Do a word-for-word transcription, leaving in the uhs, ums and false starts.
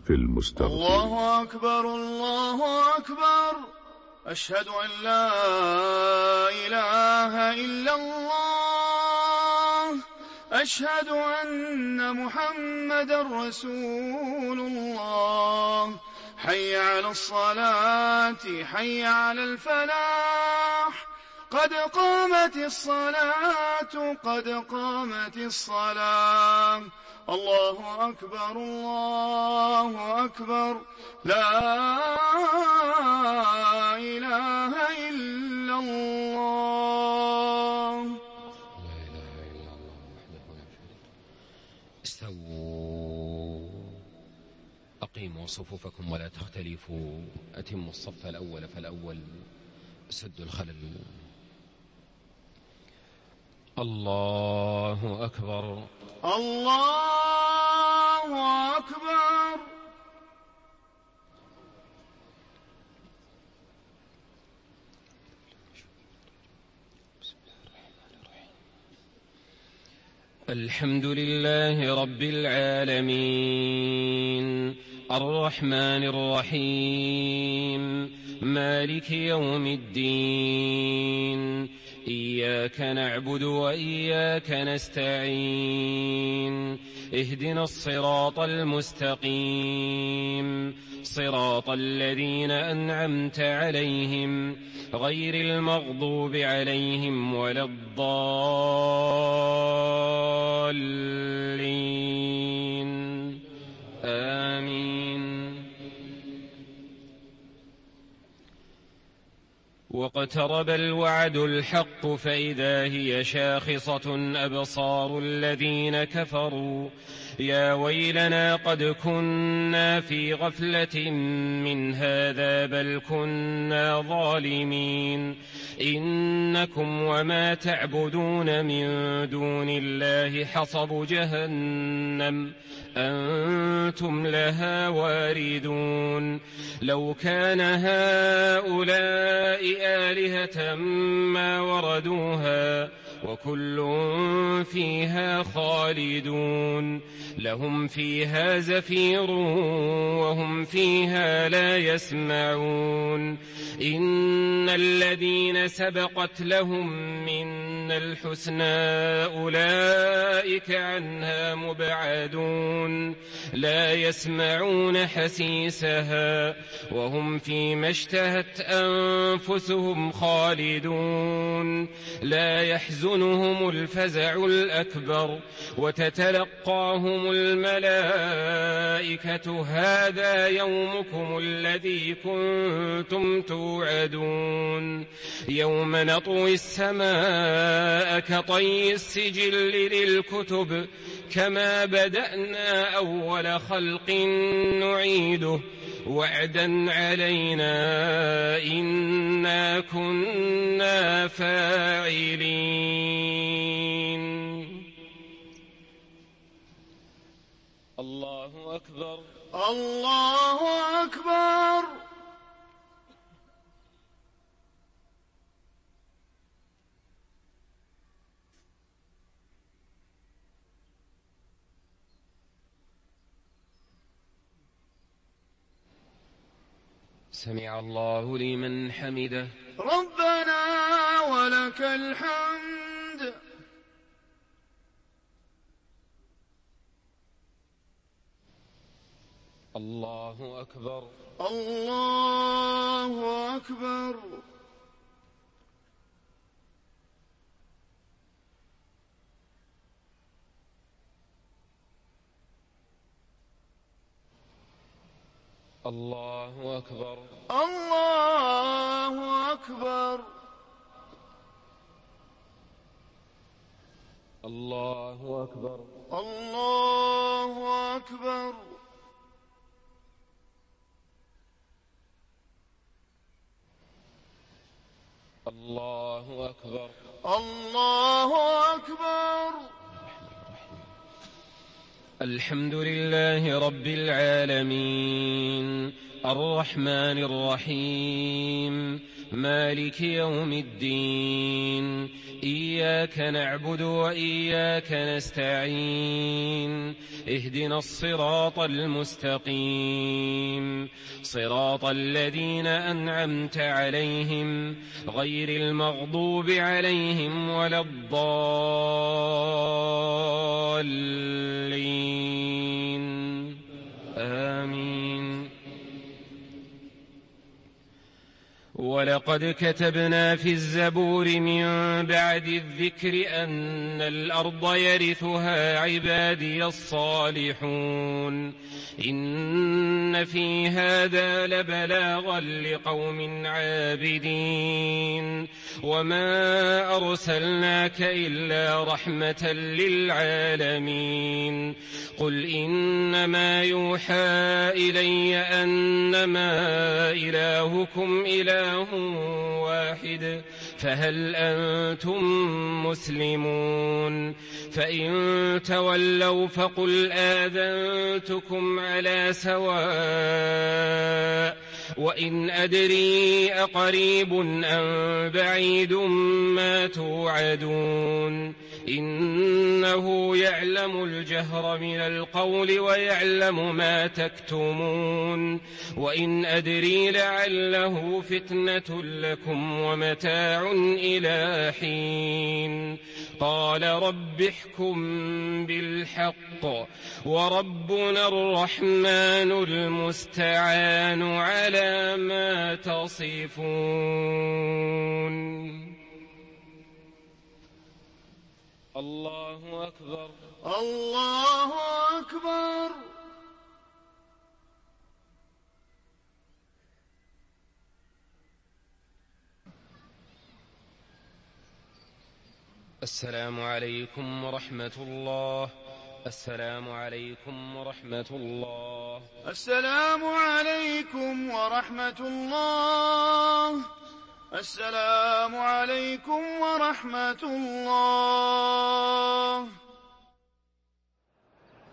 في المستغفر. الله أكبر الله أكبر، أشهد أن لا إله إلا الله، أشهد أن محمدا رسول الله. حي على الصلاة حي على الفلاح، قد قامت الصلاة قد قامت الصلاة. الله أكبر الله أكبر، لا إله إلا الله. لا إله إلا الله وحده لا شريك له. استووا، أقيموا صفوفكم ولا تختلفوا، أتموا الصف الأول فالأول، سدوا الخلل. الله أكبر الله أكبر. الحمد لله رب العالمين، الرحمن الرحيم، مالك يوم الدين، إياك نعبد وإياك نستعين، اهدنا الصراط المستقيم، صراط الذين أنعمت عليهم غير المغضوب عليهم ولا الضالين، آمين. واقترب الوعد الحق فإذا هي شاخصة أبصار الذين كفروا، يا ويلنا قد كنا في غفلة من هذا بل كنا ظالمين. إنكم وما تعبدون من دون الله حصب جهنم أنتم لها واردون. لو كان هؤلاء آلهة ما وردوها وكل فيها خالدون، لهم فيها زفير وهم فيها لا يسمعون. إن الذين سبقت لهم منا الحسنى أولئك عنها مبعدون، لا يسمعون حسيسها وهم فيما اشتهت أنفسهم خالدون. لا يحزنهم الفزع الأكبر وتتلقاهم الملائكة هذا يومكم الذي كنتم توعدون. يوم نطوي السماء كطي السجل للكتب كما بدأنا أول خلق نعيده وعدا علينا إنا كنا فاعلين. الله أكبر الله أكبر. سمع الله لمن حمده. ربنا ولك الحمد. الله أكبر الله أكبر. الله أكبر الله أكبر. الله أكبر الله أكبر. الله أكبر الله أكبر. الحمد لله رب العالمين، الرحمن الرحيم مالك يوم الدين إياك نعبد وإياك نستعين اهدنا الصراط المستقيم صراط الذين أنعمت عليهم غير المغضوب عليهم ولا الضالين آمين. ولقد كتبنا في الزبور من بعد الذكر أن الأرض يرثها عبادي الصالحون إن في هذا لبلاغا لقوم عابدين وما أرسلناك إلا رحمة للعالمين قل إنما يوحى إلي أنما إلهكم إله واحد فهل أنتم مسلمون فإن تولوا فقل آذنتكم على سواء وإن أدري أقريب أم بعيد ما توعدون إنه يعلم الجهر من القول ويعلم ما تكتمون وإن أدري لعله فتنة لكم ومتاع إلى حين قال رب احكم بالحق وربنا الرحمن المستعان على ما تصفون. الله أكبر الله أكبر. السلام عليكم ورحمة الله. السلام عليكم ورحمة الله. السلام عليكم ورحمة الله. السلام عليكم ورحمة الله.